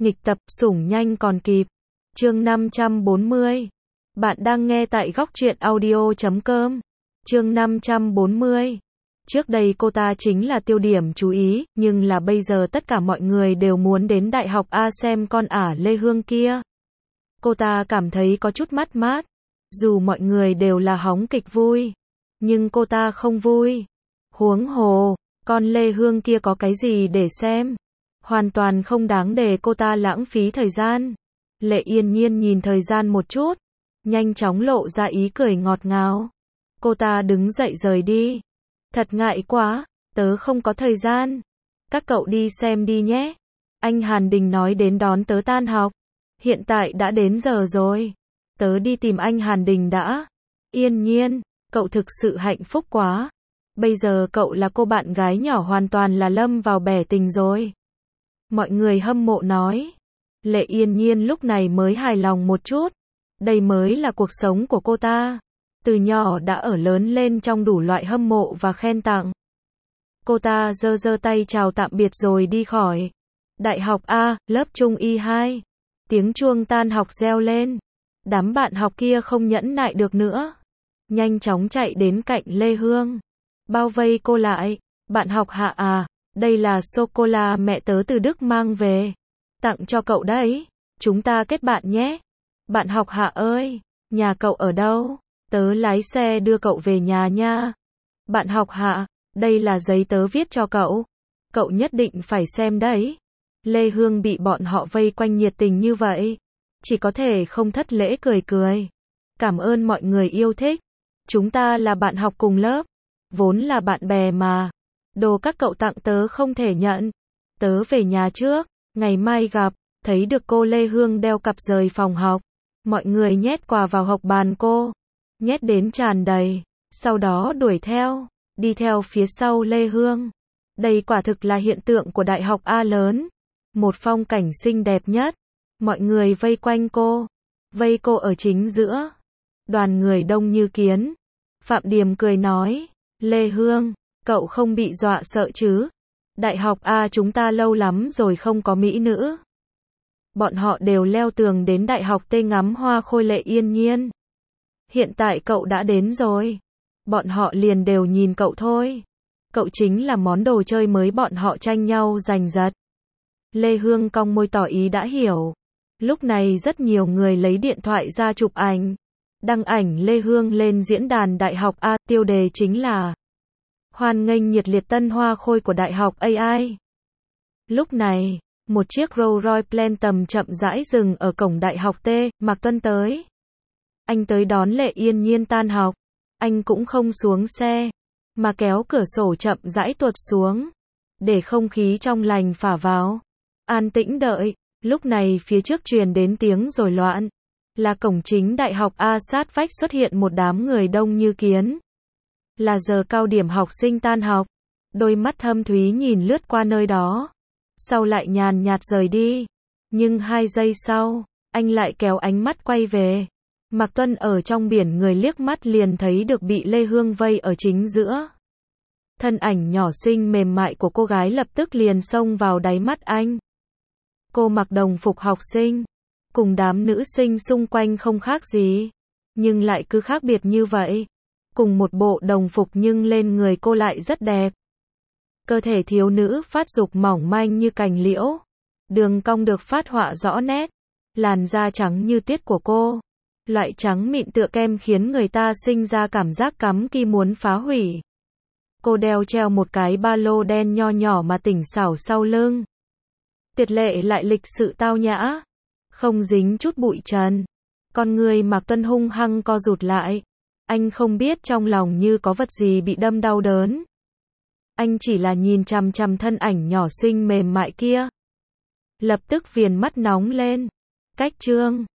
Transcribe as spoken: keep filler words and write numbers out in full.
Nghịch tập, sủng nhanh còn kịp. Chương năm trăm bốn mươi. Bạn đang nghe tại góc truyện audio chấm com. Chương năm trăm bốn mươi. Trước đây cô ta chính là tiêu điểm chú ý, nhưng là bây giờ tất cả mọi người đều muốn đến Đại học A xem con ả Lê Hương kia. Cô ta cảm thấy có chút mất mát. Dù mọi người đều là hóng kịch vui, nhưng cô ta không vui. Huống hồ, con Lê Hương kia có cái gì để xem? Hoàn toàn không đáng để cô ta lãng phí thời gian. Lệ Yên Nhiên nhìn thời gian một chút, nhanh chóng lộ ra ý cười ngọt ngào. Cô ta đứng dậy rời đi. Thật ngại quá, tớ không có thời gian. Các cậu đi xem đi nhé. Anh Hàn Đình nói đến đón tớ tan học. Hiện tại đã đến giờ rồi. Tớ đi tìm anh Hàn Đình đã. Yên Nhiên, cậu thực sự hạnh phúc quá. Bây giờ cậu là cô bạn gái nhỏ hoàn toàn là lâm vào bể tình rồi. Mọi người hâm mộ nói. Lệ Yên Nhiên lúc này mới hài lòng một chút. Đây mới là cuộc sống của cô ta. Từ nhỏ đã ở lớn lên trong đủ loại hâm mộ và khen tặng. Cô ta giơ giơ tay chào tạm biệt rồi đi khỏi. Đại học A, lớp Trung Y hai. Tiếng chuông tan học reo lên. Đám bạn học kia không nhẫn nại được nữa. Nhanh chóng chạy đến cạnh Lê Hương. Bao vây cô lại. Bạn học Hạ à, đây là sô-cô-la mẹ tớ từ Đức mang về. Tặng cho cậu đấy. Chúng ta kết bạn nhé. Bạn học Hạ ơi, nhà cậu ở đâu? Tớ lái xe đưa cậu về nhà nha. Bạn học Hạ, đây là giấy tớ viết cho cậu. Cậu nhất định phải xem đấy. Lê Hương bị bọn họ vây quanh nhiệt tình như vậy. Chỉ có thể không thất lễ cười cười. Cảm ơn mọi người yêu thích. Chúng ta là bạn học cùng lớp. Vốn là bạn bè mà. Đồ các cậu tặng tớ không thể nhận. Tớ về nhà trước. Ngày mai gặp. Thấy được cô Lê Hương đeo cặp rời phòng học. Mọi người nhét quà vào hộc bàn cô. Nhét đến tràn đầy. Sau đó đuổi theo. Đi theo phía sau Lê Hương. Đây quả thực là hiện tượng của Đại học A lớn. Một phong cảnh xinh đẹp nhất. Mọi người vây quanh cô. Vây cô ở chính giữa. Đoàn người đông như kiến. Phạm Điềm cười nói. Lê Hương, cậu không bị dọa sợ chứ? Đại học A chúng ta lâu lắm rồi không có mỹ nữ. Bọn họ đều leo tường đến Đại học T ngắm hoa khôi Lệ Yên Nhiên. Hiện tại cậu đã đến rồi. Bọn họ liền đều nhìn cậu thôi. Cậu chính là món đồ chơi mới bọn họ tranh nhau giành giật. Lê Hương cong môi tỏ ý đã hiểu. Lúc này rất nhiều người lấy điện thoại ra chụp ảnh. Đăng ảnh Lê Hương lên diễn đàn Đại học A, tiêu đề chính là hoan nghênh nhiệt liệt tân hoa khôi của Đại học A I. Lúc này, một chiếc Rolls Royce Phantom chậm rãi dừng ở cổng Đại học T, Mạc Tuân tới. Anh tới đón Lệ Yên Nhiên tan học. Anh cũng không xuống xe, mà kéo cửa sổ chậm rãi tuột xuống, để không khí trong lành phả vào. An tĩnh đợi, lúc này phía trước truyền đến tiếng rối loạn. Là cổng chính Đại học A sát vách xuất hiện một đám người đông như kiến. Là giờ cao điểm học sinh tan học. Đôi mắt thâm thúy nhìn lướt qua nơi đó. Sau lại nhàn nhạt rời đi. Nhưng hai giây sau, anh lại kéo ánh mắt quay về. Mạc Tuân ở trong biển người liếc mắt liền thấy được bị Lê Hương vây ở chính giữa. Thân ảnh nhỏ xinh mềm mại của cô gái lập tức liền xông vào đáy mắt anh. Cô mặc đồng phục học sinh. Cùng đám nữ sinh xung quanh không khác gì. Nhưng lại cứ khác biệt như vậy. Cùng một bộ đồng phục nhưng lên người cô lại rất đẹp. Cơ thể thiếu nữ phát dục mỏng manh như cành liễu. Đường cong được phát họa rõ nét. Làn da trắng như tuyết của cô. Loại trắng mịn tựa kem khiến người ta sinh ra cảm giác cắm ki muốn phá hủy. Cô đeo treo một cái ba lô đen nho nhỏ mà tỉnh xảo sau lưng. Tuyệt lệ lại lịch sự tao nhã. Không dính chút bụi trần. Con người Mạc Tuân hung hăng co rụt lại. Anh không biết trong lòng như có vật gì bị đâm đau đớn. Anh chỉ là nhìn chằm chằm thân ảnh nhỏ xinh mềm mại kia. Lập tức viền mắt nóng lên. Cách chương